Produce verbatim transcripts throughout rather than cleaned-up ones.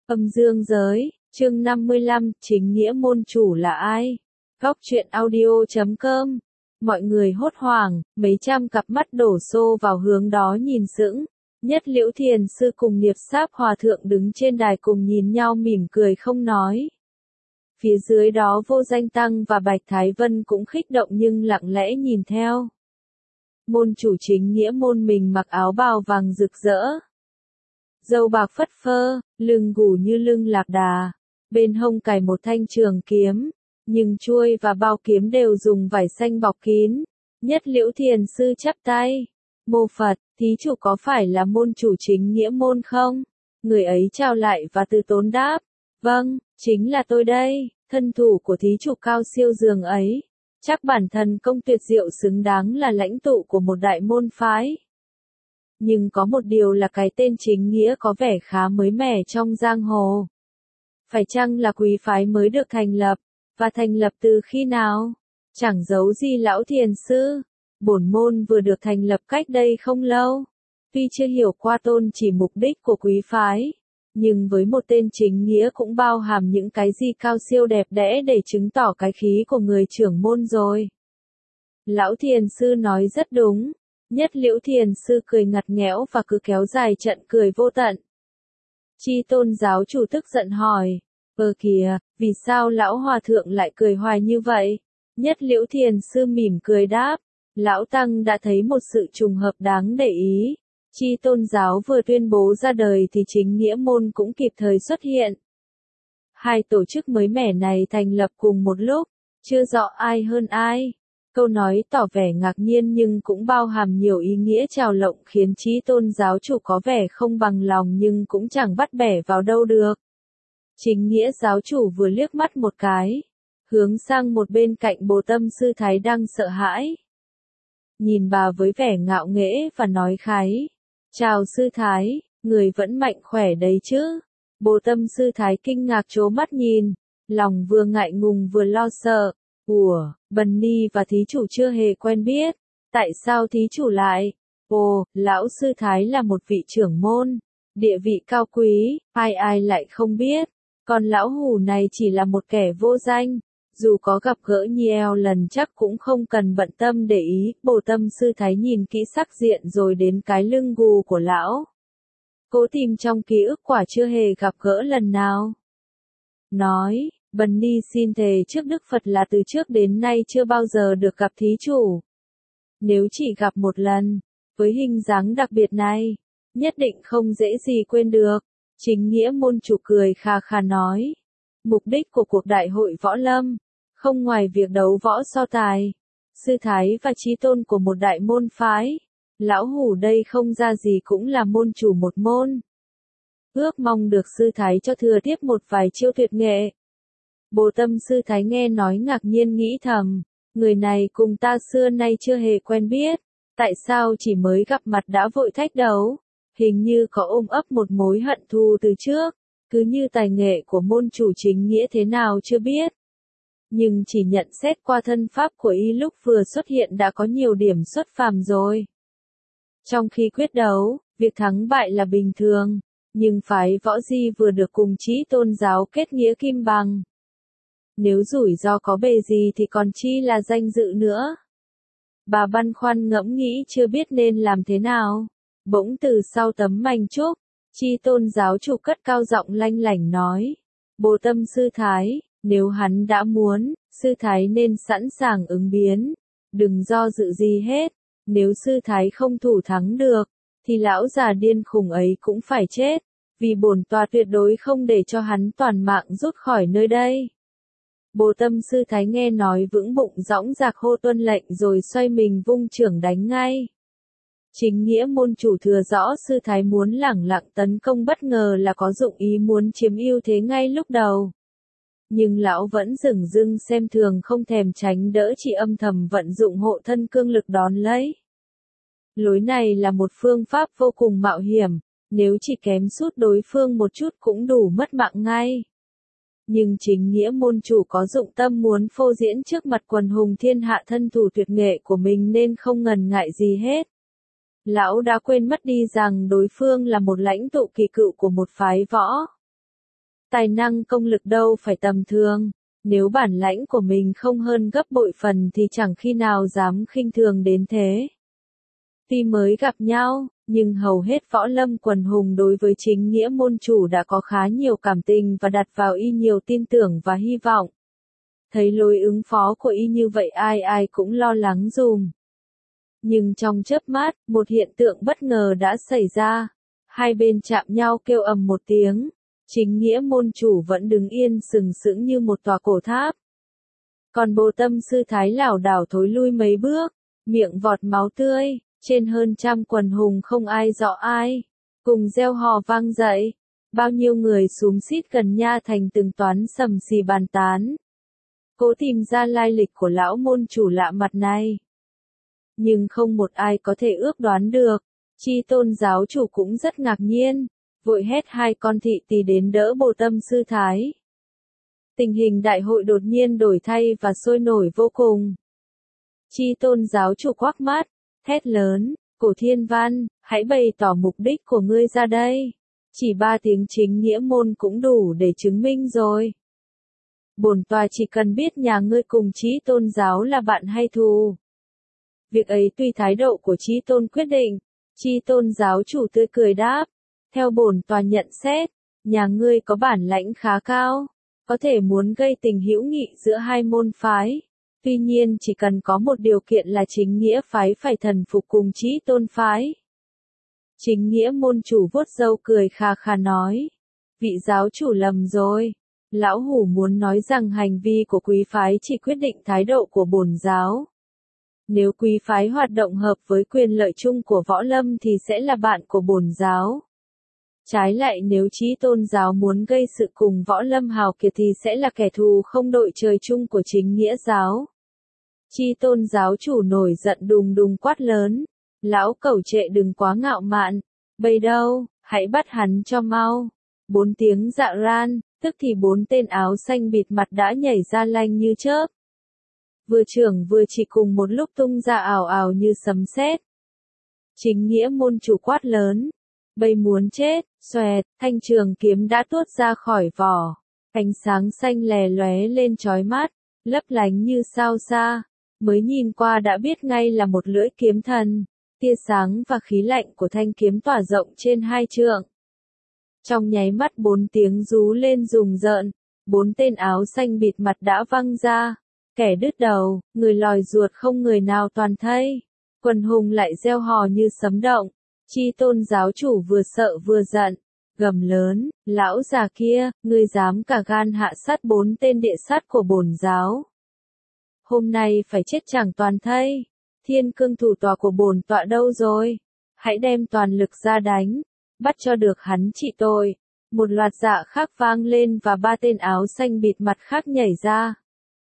Âm dương giới, chương năm mươi lăm, chính nghĩa môn chủ là ai? Góc truyện audio chấm com. Mọi người hốt hoảng, mấy trăm cặp mắt đổ xô vào hướng đó nhìn sững. Nhất Liễu Thiền Sư cùng Niệp Sáp Hòa Thượng đứng trên đài cùng nhìn nhau mỉm cười không nói. Phía dưới đó Vô Danh Tăng và Bạch Thái Vân cũng khích động nhưng lặng lẽ nhìn theo. Môn chủ chính nghĩa môn mình mặc áo bào vàng rực rỡ. Dâu bạc phất phơ, lưng gù như lưng lạc đà, bên hông cài một thanh trường kiếm, nhưng chuôi và bao kiếm đều dùng vải xanh bọc kín. Nhất Liễu Thiền Sư chắp tay. Mô Phật, thí chủ có phải là môn chủ chính nghĩa môn không? Người ấy chào lại và từ tốn đáp. Vâng, chính là tôi đây, thân thủ của thí chủ cao siêu dường ấy. Chắc bản thân công tuyệt diệu xứng đáng là lãnh tụ của một đại môn phái. Nhưng có một điều là cái tên chính nghĩa có vẻ khá mới mẻ trong giang hồ. Phải chăng là quý phái mới được thành lập, và thành lập từ khi nào? Chẳng giấu gì lão thiền sư, bổn môn vừa được thành lập cách đây không lâu. Tuy chưa hiểu qua tôn chỉ mục đích của quý phái, nhưng với một tên chính nghĩa cũng bao hàm những cái gì cao siêu đẹp đẽ để chứng tỏ cái khí của người trưởng môn rồi. Lão thiền sư nói rất đúng. Nhất Liễu Thiền Sư cười ngặt nghẽo và cứ kéo dài trận cười vô tận. Chi Tôn giáo chủ tức giận hỏi, ơ kìa, vì sao lão hòa thượng lại cười hoài như vậy? Nhất Liễu Thiền Sư mỉm cười đáp, lão tăng đã thấy một sự trùng hợp đáng để ý. Chi Tôn giáo vừa tuyên bố ra đời thì chính nghĩa môn cũng kịp thời xuất hiện. Hai tổ chức mới mẻ này thành lập cùng một lúc, chưa rõ ai hơn ai. Câu nói tỏ vẻ ngạc nhiên nhưng cũng bao hàm nhiều ý nghĩa trào lộng khiến Chí Tôn giáo chủ có vẻ không bằng lòng nhưng cũng chẳng bắt bẻ vào đâu được. Chính nghĩa giáo chủ vừa liếc mắt một cái, hướng sang một bên cạnh Bồ Tâm Sư Thái đang sợ hãi. Nhìn bà với vẻ ngạo nghễ và nói khái, chào Sư Thái, người vẫn mạnh khỏe đấy chứ? Bồ Tâm Sư Thái kinh ngạc trố mắt nhìn, lòng vừa ngại ngùng vừa lo sợ. Ủa, Bần Ni và thí chủ chưa hề quen biết, tại sao thí chủ lại? Ồ, lão sư Thái là một vị trưởng môn, địa vị cao quý, ai ai lại không biết, còn lão hủ này chỉ là một kẻ vô danh, dù có gặp gỡ nhiều lần chắc cũng không cần bận tâm để ý. Bồ Tâm Sư Thái nhìn kỹ sắc diện rồi đến cái lưng gù của lão. Cố tìm trong ký ức quả chưa hề gặp gỡ lần nào. Nói, Bần Ni xin thề trước Đức Phật là từ trước đến nay chưa bao giờ được gặp thí chủ. Nếu chỉ gặp một lần, với hình dáng đặc biệt này, nhất định không dễ gì quên được. Chính nghĩa môn chủ cười khà khà nói. Mục đích của cuộc đại hội võ lâm, không ngoài việc đấu võ so tài, Sư Thái và Chí Tôn của một đại môn phái. Lão hủ đây không ra gì cũng là môn chủ một môn. Ước mong được Sư Thái cho thừa tiếp một vài chiêu tuyệt nghệ. Bồ Tâm Sư Thái nghe nói ngạc nhiên nghĩ thầm, người này cùng ta xưa nay chưa hề quen biết, tại sao chỉ mới gặp mặt đã vội thách đấu, hình như có ôm ấp một mối hận thù từ trước, cứ như tài nghệ của môn chủ chính nghĩa thế nào chưa biết. Nhưng chỉ nhận xét qua thân pháp của y lúc vừa xuất hiện đã có nhiều điểm xuất phàm rồi. Trong khi quyết đấu, việc thắng bại là bình thường, nhưng phái Võ Di vừa được cùng Chí Tôn giáo kết nghĩa kim bằng. Nếu rủi ro có bề gì thì còn chi là danh dự nữa. Bà băn khoăn ngẫm nghĩ chưa biết nên làm thế nào. Bỗng từ sau tấm manh trúc, Chi Tôn giáo chủ cất cao giọng lanh lảnh nói. Bồ Tâm Sư Thái, nếu hắn đã muốn, Sư Thái nên sẵn sàng ứng biến. Đừng do dự gì hết. Nếu Sư Thái không thủ thắng được, thì lão già điên khùng ấy cũng phải chết. Vì bổn tọa tuyệt đối không để cho hắn toàn mạng rút khỏi nơi đây. Bồ Tâm Sư Thái nghe nói vững bụng dõng dạc hô tuân lệnh rồi xoay mình vung chưởng đánh ngay. Chính nghĩa môn chủ thừa rõ Sư Thái muốn lẳng lặng tấn công bất ngờ là có dụng ý muốn chiếm ưu thế ngay lúc đầu. Nhưng lão vẫn dửng dưng xem thường không thèm tránh đỡ chỉ âm thầm vận dụng hộ thân cương lực đón lấy. Lối này là một phương pháp vô cùng mạo hiểm, nếu chỉ kém sút đối phương một chút cũng đủ mất mạng ngay. Nhưng chính nghĩa môn chủ có dụng tâm muốn phô diễn trước mặt quần hùng thiên hạ thân thủ tuyệt nghệ của mình nên không ngần ngại gì hết. Lão đã quên mất đi rằng đối phương là một lãnh tụ kỳ cựu của một phái võ. Tài năng công lực đâu phải tầm thường, nếu bản lãnh của mình không hơn gấp bội phần thì chẳng khi nào dám khinh thường đến thế. Tuy mới gặp nhau, nhưng hầu hết võ lâm quần hùng đối với chính nghĩa môn chủ đã có khá nhiều cảm tình và đặt vào y nhiều tin tưởng và hy vọng. Thấy lối ứng phó của y như vậy ai ai cũng lo lắng dùm. Nhưng trong chớp mắt, một hiện tượng bất ngờ đã xảy ra. Hai bên chạm nhau kêu ầm một tiếng. Chính nghĩa môn chủ vẫn đứng yên sừng sững như một tòa cổ tháp. Còn Bồ Tâm sư thái lảo đảo thối lui mấy bước, miệng vọt máu tươi, trên hơn trăm quần hùng không ai rõ ai. Cùng reo hò vang dậy, bao nhiêu người xúm xít gần Nha Thành từng toán sầm xì bàn tán. Cố tìm ra lai lịch của lão môn chủ lạ mặt này. Nhưng không một ai có thể ước đoán được, Chi Tôn giáo chủ cũng rất ngạc nhiên, vội hét hai con thị tỳ đến đỡ Bồ Tâm sư thái. Tình hình đại hội đột nhiên đổi thay và sôi nổi vô cùng. Chi Tôn giáo chủ quắc mắt, thét lớn, Cổ Thiên Văn, hãy bày tỏ mục đích của ngươi ra đây. Chỉ ba tiếng chính nghĩa môn cũng đủ để chứng minh rồi. Bổn tòa chỉ cần biết nhà ngươi cùng Chí Tôn giáo là bạn hay thù. Việc ấy tùy thái độ của Chí Tôn quyết định. Chí Tôn giáo chủ tươi cười đáp, theo bổn tòa nhận xét, nhà ngươi có bản lãnh khá cao, có thể muốn gây tình hữu nghị giữa hai môn phái. Tuy nhiên chỉ cần có một điều kiện là chính nghĩa phái phải thần phục cùng Chí Tôn phái. Chính nghĩa môn chủ vuốt râu cười khà khà nói, vị giáo chủ lầm rồi. Lão hủ muốn nói rằng hành vi của quý phái chỉ quyết định thái độ của bổn giáo. Nếu quý phái hoạt động hợp với quyền lợi chung của võ lâm thì sẽ là bạn của bổn giáo. Trái lại nếu Chí Tôn giáo muốn gây sự cùng võ lâm hào kiệt thì sẽ là kẻ thù không đội trời chung của chính nghĩa giáo. Chí Tôn giáo chủ nổi giận đùng đùng quát lớn, lão cẩu trệ đừng quá ngạo mạn, bây đâu, hãy bắt hắn cho mau. Bốn tiếng dạ ran, tức thì bốn tên áo xanh bịt mặt đã nhảy ra lanh như chớp. Vừa trưởng vừa chỉ cùng một lúc tung ra ào ào như sấm sét. Chính nghĩa môn chủ quát lớn, bây muốn chết, xoẹt, thanh trường kiếm đã tuốt ra khỏi vỏ. Ánh sáng xanh lè lóe lên chói mắt, lấp lánh như sao xa, mới nhìn qua đã biết ngay là một lưỡi kiếm thần. Tia sáng và khí lạnh của thanh kiếm tỏa rộng trên hai trượng. Trong nháy mắt bốn tiếng rú lên rùng rợn, bốn tên áo xanh bịt mặt đã văng ra, kẻ đứt đầu, người lòi ruột không người nào toàn thây. Quần hùng lại reo hò như sấm động, Chí Tôn giáo chủ vừa sợ vừa giận, gầm lớn, lão già kia, ngươi dám cả gan hạ sát bốn tên địa sát của bổn giáo. Hôm nay phải chết chẳng toàn thây, thiên cương thủ tòa của bổn tọa đâu rồi, hãy đem toàn lực ra đánh. Bắt cho được hắn trị tội. Một loạt dạ khác vang lên và ba tên áo xanh bịt mặt khác nhảy ra.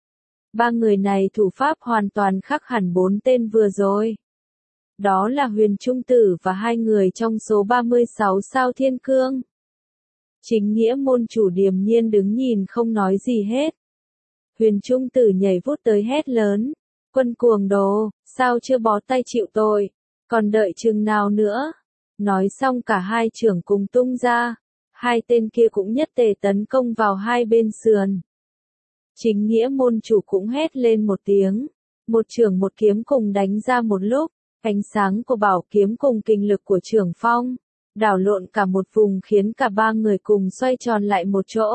Ba người này thủ pháp hoàn toàn khác hẳn bốn tên vừa rồi. Đó là Huyền Trung Tử và hai người trong số ba mươi sáu sao thiên cương. Chính nghĩa môn chủ điềm nhiên đứng nhìn không nói gì hết. Huyền Trung Tử nhảy vút tới hét lớn. Quân cuồng đồ, sao chưa bó tay chịu tội, còn đợi chừng nào nữa? Nói xong cả hai trưởng cùng tung ra, hai tên kia cũng nhất tề tấn công vào hai bên sườn. Chính nghĩa môn chủ cũng hét lên một tiếng, một trưởng một kiếm cùng đánh ra một lúc, ánh sáng của bảo kiếm cùng kinh lực của trưởng phong, đảo lộn cả một vùng khiến cả ba người cùng xoay tròn lại một chỗ.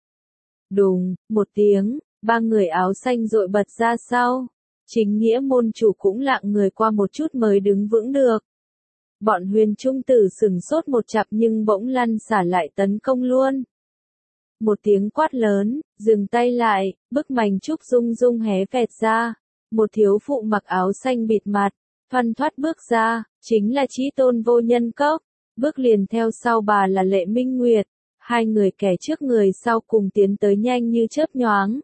Đùng, một tiếng, ba người áo xanh dội bật ra sau, chính nghĩa môn chủ cũng lạng người qua một chút mới đứng vững được. Bọn Huyền Trung Tử sừng sốt một chặp nhưng bỗng lăn xả lại tấn công luôn. Một tiếng quát lớn, dừng tay lại, bức mành trúc rung rung hé vẹt ra. Một thiếu phụ mặc áo xanh bịt mặt, thoăn thoắt bước ra, chính là Chí Tôn Vô Nhân Cốc. Bước liền theo sau bà là Lệ Minh Nguyệt. Hai người kẻ trước người sau cùng tiến tới nhanh như chớp nhoáng.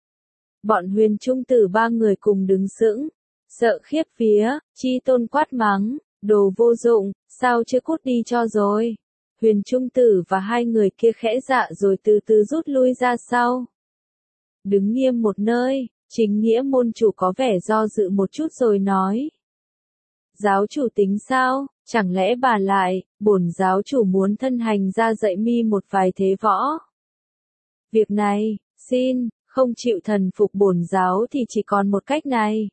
Bọn Huyền Trung Tử ba người cùng đứng sững, sợ khiếp vía, Chí Tôn quát mắng. Đồ vô dụng, sao chưa cút đi cho rồi. Huyền Trung Tử và hai người kia khẽ dạ rồi từ từ rút lui ra sau. Đứng nghiêm một nơi, chính nghĩa môn chủ có vẻ do dự một chút rồi nói. Giáo chủ tính sao, chẳng lẽ bà lại, bổn giáo chủ muốn thân hành ra dạy mi một vài thế võ. Việc này, xin, không chịu thần phục bổn giáo thì chỉ còn một cách này.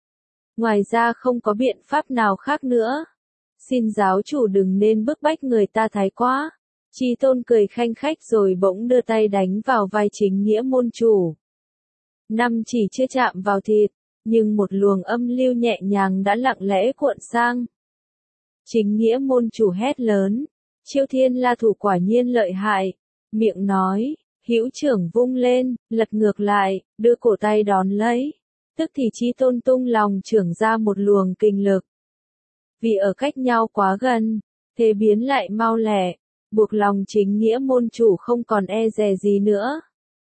Ngoài ra không có biện pháp nào khác nữa. Xin giáo chủ đừng nên bức bách người ta thái quá. Chi Tôn cười khanh khách rồi bỗng đưa tay đánh vào vai chính nghĩa môn chủ. Năm chỉ chưa chạm vào thịt, nhưng một luồng âm lưu nhẹ nhàng đã lặng lẽ cuộn sang. Chính nghĩa môn chủ hét lớn, Chiêu Thiên La thủ quả nhiên lợi hại, miệng nói, hữu trưởng vung lên, lật ngược lại, đưa cổ tay đón lấy. Tức thì Chi Tôn tung lòng trưởng ra một luồng kinh lực. Vì ở cách nhau quá gần, thế biến lại mau lẹ, buộc lòng chính nghĩa môn chủ không còn e dè gì nữa.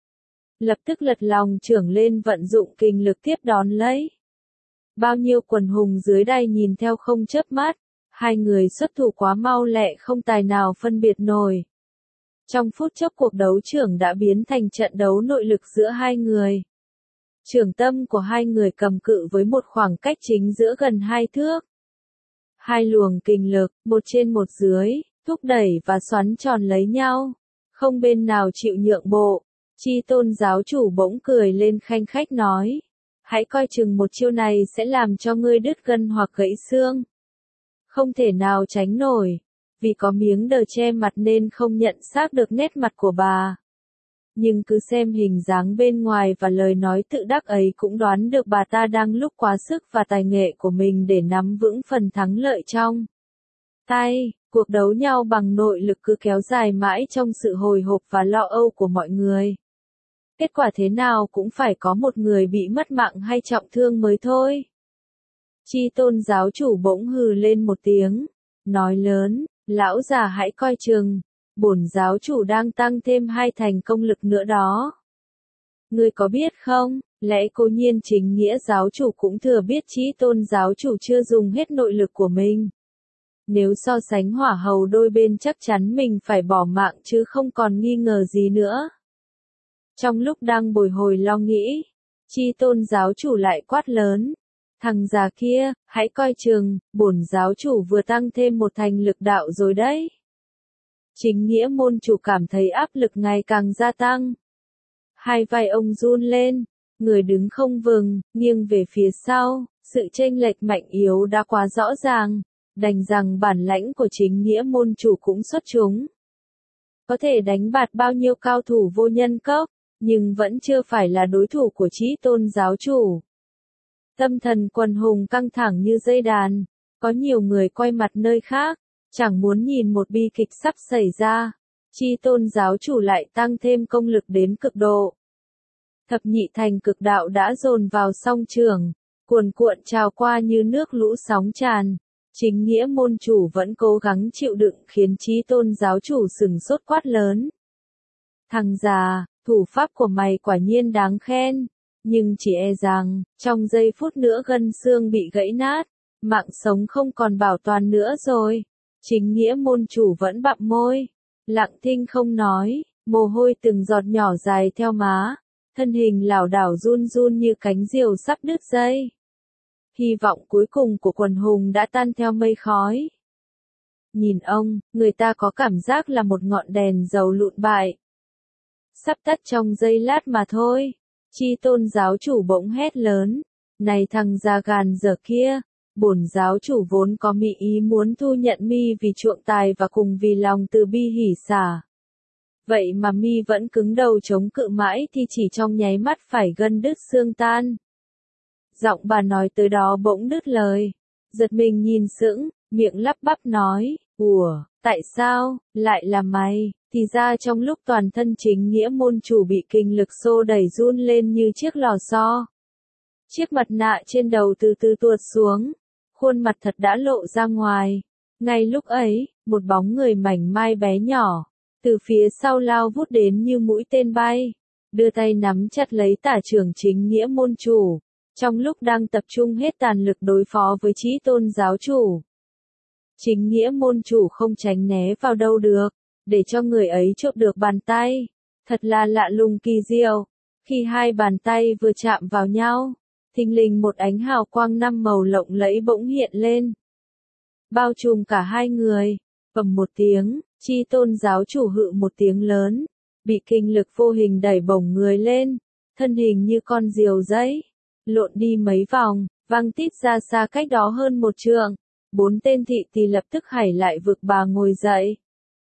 Lập tức lật lòng trưởng lên vận dụng kinh lực tiếp đón lấy. Bao nhiêu quần hùng dưới đây nhìn theo không chớp mắt, hai người xuất thủ quá mau lẹ không tài nào phân biệt nổi. Trong phút chốc cuộc đấu trưởng đã biến thành trận đấu nội lực giữa hai người. Trưởng tâm của hai người cầm cự với một khoảng cách chính giữa gần hai thước. Hai luồng kinh lực, một trên một dưới, thúc đẩy và xoắn tròn lấy nhau. Không bên nào chịu nhượng bộ. Chi Tôn giáo chủ bỗng cười lên khanh khách nói. Hãy coi chừng một chiêu này sẽ làm cho ngươi đứt gân hoặc gãy xương. Không thể nào tránh nổi. Vì có miếng đờ che mặt nên không nhận xác được nét mặt của bà. Nhưng cứ xem hình dáng bên ngoài và lời nói tự đắc ấy cũng đoán được bà ta đang lúc quá sức và tài nghệ của mình để nắm vững phần thắng lợi trong tay. Cuộc đấu nhau bằng nội lực cứ kéo dài mãi trong sự hồi hộp và lo âu của mọi người. Kết quả thế nào cũng phải có một người bị mất mạng hay trọng thương mới thôi. Chi Tôn giáo chủ bỗng hừ lên một tiếng, nói lớn, lão già hãy coi chừng, bổn giáo chủ đang tăng thêm hai thành công lực nữa đó. Ngươi có biết không, lẽ cố nhiên chính nghĩa giáo chủ cũng thừa biết Chi Tôn giáo chủ chưa dùng hết nội lực của mình. Nếu so sánh hỏa hầu đôi bên chắc chắn mình phải bỏ mạng chứ không còn nghi ngờ gì nữa. Trong lúc đang bồi hồi lo nghĩ, Chi Tôn giáo chủ lại quát lớn. Thằng già kia, hãy coi chừng, bổn giáo chủ vừa tăng thêm một thành lực đạo rồi đấy. Chính nghĩa môn chủ cảm thấy áp lực ngày càng gia tăng. Hai vai ông run lên, người đứng không vững, nghiêng về phía sau, sự chênh lệch mạnh yếu đã quá rõ ràng, đành rằng bản lãnh của chính nghĩa môn chủ cũng xuất chúng. Có thể đánh bạt bao nhiêu cao thủ vô nhân cốc, nhưng vẫn chưa phải là đối thủ của Chí Tôn giáo chủ. Tâm thần quần hùng căng thẳng như dây đàn, có nhiều người quay mặt nơi khác, chẳng muốn nhìn một bi kịch sắp xảy ra. Chi Tôn giáo chủ lại tăng thêm công lực đến cực độ. Thập nhị thành cực đạo đã dồn vào song trường, cuồn cuộn trào qua như nước lũ sóng tràn. Chính nghĩa môn chủ vẫn cố gắng chịu đựng khiến Chí Tôn giáo chủ sừng sốt quát lớn. Thằng già, thủ pháp của mày quả nhiên đáng khen. Nhưng chỉ e rằng, trong giây phút nữa gân xương bị gãy nát, mạng sống không còn bảo toàn nữa rồi. Chính nghĩa môn chủ vẫn bặm môi, lặng thinh không nói, mồ hôi từng giọt nhỏ dài theo má, thân hình lảo đảo run run như cánh diều sắp đứt dây. Hy vọng cuối cùng của quần hùng đã tan theo mây khói. Nhìn ông, người ta có cảm giác là một ngọn đèn dầu lụn bại. Sắp tắt trong giây lát mà thôi. Chi Tôn giáo chủ bỗng hét lớn, này thằng già gàn dở kia, bổn giáo chủ vốn có mị ý muốn thu nhận mi vì chuộng tài và cùng vì lòng từ bi hỉ xả. Vậy mà mi vẫn cứng đầu chống cự mãi thì chỉ trong nháy mắt phải gân đứt xương tan. Giọng bà nói tới đó bỗng đứt lời, giật mình nhìn sững, miệng lắp bắp nói, ủa, tại sao, lại là mày? Thì ra trong lúc toàn thân chính nghĩa môn chủ bị kinh lực xô đẩy run lên như chiếc lò xo. Chiếc mặt nạ trên đầu từ từ tuột xuống, khuôn mặt thật đã lộ ra ngoài. Ngay lúc ấy, một bóng người mảnh mai bé nhỏ, từ phía sau lao vút đến như mũi tên bay, đưa tay nắm chặt lấy tả trưởng chính nghĩa môn chủ, trong lúc đang tập trung hết tàn lực đối phó với Chí Tôn giáo chủ. Chính nghĩa môn chủ không tránh né vào đâu được, để cho người ấy chộp được bàn tay. Thật là lạ lùng kỳ diệu. Khi hai bàn tay vừa chạm vào nhau, thình lình một ánh hào quang năm màu lộng lẫy bỗng hiện lên, bao trùm cả hai người. Bầm một tiếng, Chi Tôn giáo chủ hự một tiếng lớn, bị kinh lực vô hình đẩy bổng người lên, thân hình như con diều giấy, lộn đi mấy vòng, văng tít ra xa cách đó hơn một trượng. Bốn tên thị tỳ lập tức hảy lại vực bà ngồi dậy,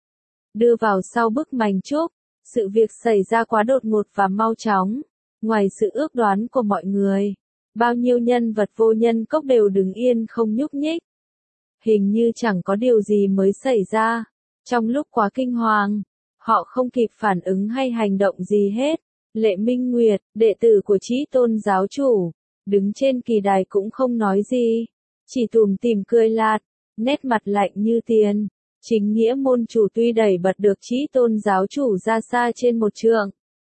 đưa vào sau bức mành trúc. Sự việc xảy ra quá đột ngột và mau chóng, ngoài sự ước đoán của mọi người, bao nhiêu nhân vật vô nhân cốc đều đứng yên không nhúc nhích. Hình như chẳng có điều gì mới xảy ra. Trong lúc quá kinh hoàng, họ không kịp phản ứng hay hành động gì hết. Lệ Minh Nguyệt, đệ tử của Chí Tôn giáo chủ, đứng trên kỳ đài cũng không nói gì, chỉ tủm tỉm cười lạt, nét mặt lạnh như tiền. Chính nghĩa môn chủ tuy đẩy bật được Chí Tôn giáo chủ ra xa trên một trượng,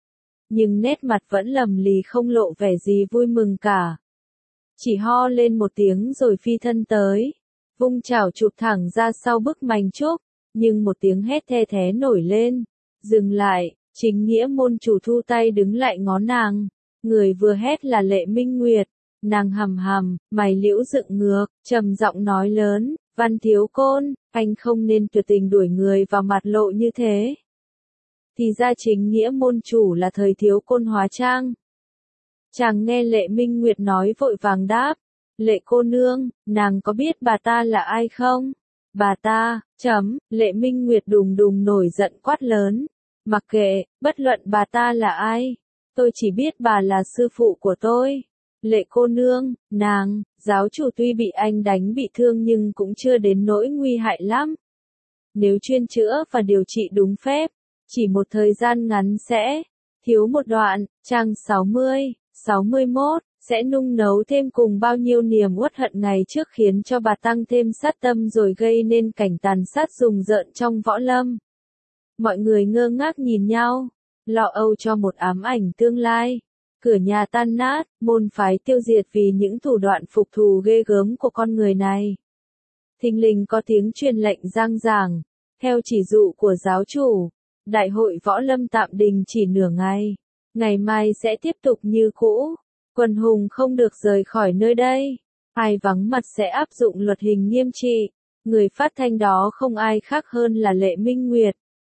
nhưng nét mặt vẫn lầm lì không lộ vẻ gì vui mừng cả. Chỉ ho lên một tiếng rồi phi thân tới, vung chảo chụp thẳng ra sau bức mành trúc, nhưng một tiếng hét the thé nổi lên. Dừng lại, chính nghĩa môn chủ thu tay đứng lại ngó nàng. Người vừa hét là Lệ Minh Nguyệt. Nàng hầm hầm, mày liễu dựng ngược, trầm giọng nói lớn, Văn Thiếu Côn, anh không nên tuyệt tình đuổi người vào mặt lộ như thế. Thì ra chính nghĩa môn chủ là Thời Thiếu Côn hóa trang. Chàng nghe Lệ Minh Nguyệt nói vội vàng đáp, Lệ cô nương, nàng có biết bà ta là ai không? Bà ta, chấm, Lệ Minh Nguyệt đùng đùng nổi giận quát lớn, mặc kệ, bất luận bà ta là ai, tôi chỉ biết bà là sư phụ của tôi. Lệ cô nương, nàng, giáo chủ tuy bị anh đánh bị thương nhưng cũng chưa đến nỗi nguy hại lắm. Nếu chuyên chữa và điều trị đúng phép, chỉ một thời gian ngắn sẽ thiếu một đoạn, trang sáu mươi, sáu mươi mốt, sẽ nung nấu thêm cùng bao nhiêu niềm uất hận ngày trước khiến cho bà tăng thêm sát tâm rồi gây nên cảnh tàn sát rùng rợn trong võ lâm. Mọi người ngơ ngác nhìn nhau, lo âu cho một ám ảnh tương lai. Cửa nhà tan nát, môn phái tiêu diệt vì những thủ đoạn phục thù ghê gớm của con người này. Thình lình có tiếng truyền lệnh giang giảng, theo chỉ dụ của giáo chủ, đại hội võ lâm tạm đình chỉ nửa ngày, ngày mai sẽ tiếp tục như cũ, quần hùng không được rời khỏi nơi đây, ai vắng mặt sẽ áp dụng luật hình nghiêm trị. Người phát thanh đó không ai khác hơn là Lệ Minh Nguyệt,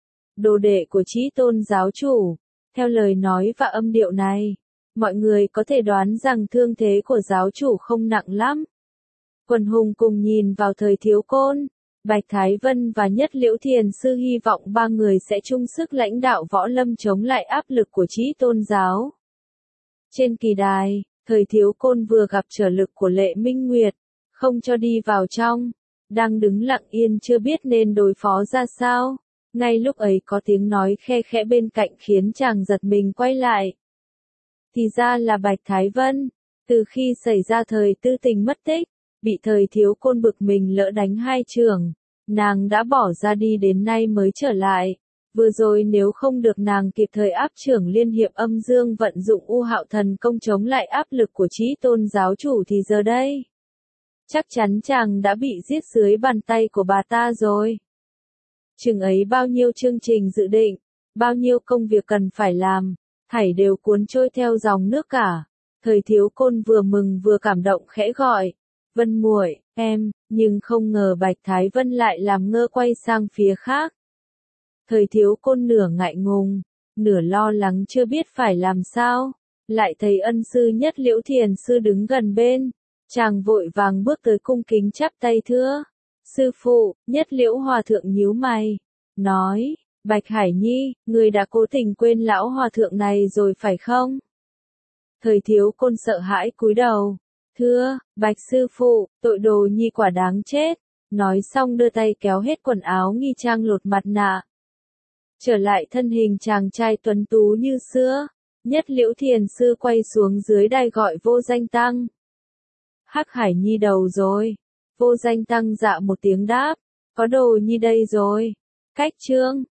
đồ đệ của Chí Tôn giáo chủ. Theo lời nói và âm điệu này, mọi người có thể đoán rằng thương thế của giáo chủ không nặng lắm. Quần hùng cùng nhìn vào Thời Thiếu Côn, Bạch Thái Vân và Nhất Liễu Thiền Sư hy vọng ba người sẽ chung sức lãnh đạo võ lâm chống lại áp lực của Chí Tôn giáo. Trên kỳ đài, Thời Thiếu Côn vừa gặp trở lực của Lệ Minh Nguyệt, không cho đi vào trong, đang đứng lặng yên chưa biết nên đối phó ra sao. Ngay lúc ấy có tiếng nói khe khẽ bên cạnh khiến chàng giật mình quay lại. Thì ra là Bạch Thái Vân. Từ khi xảy ra thời Tư Tình mất tích, bị Thời Thiếu Côn bực mình lỡ đánh hai chưởng, nàng đã bỏ ra đi đến nay mới trở lại. Vừa rồi nếu không được nàng kịp thời áp chưởng liên hiệp âm dương vận dụng U Hạo Thần công chống lại áp lực của Chí Tôn giáo chủ thì giờ đây, chắc chắn chàng đã bị giết dưới bàn tay của bà ta rồi. Chừng ấy bao nhiêu chương trình dự định, bao nhiêu công việc cần phải làm, thảy đều cuốn trôi theo dòng nước cả. Thời Thiếu Côn vừa mừng vừa cảm động khẽ gọi, Vân muội, em, nhưng không ngờ Bạch Thái Vân lại làm ngơ quay sang phía khác. Thời Thiếu Côn nửa ngại ngùng, nửa lo lắng chưa biết phải làm sao, lại thấy ân sư Nhất Liễu Thiền Sư đứng gần bên, chàng vội vàng bước tới cung kính chắp tay thưa. Sư phụ. Nhất Liễu Hòa Thượng nhíu mày, nói, Bạch Hải Nhi, người đã cố tình quên lão hòa thượng này rồi phải không? Thời Thiếu Côn sợ hãi cúi đầu, thưa, Bạch sư phụ, tội đồ nhi quả đáng chết. Nói xong đưa tay kéo hết quần áo nghi trang lột mặt nạ, trở lại thân hình chàng trai tuấn tú như xưa. Nhất Liễu Thiền Sư quay xuống dưới đài gọi Vô Danh Tăng. Hắc Hải Nhi đầu rồi. Vô Danh Tăng dạ một tiếng đáp, có đồ nhi đây rồi. Cách chương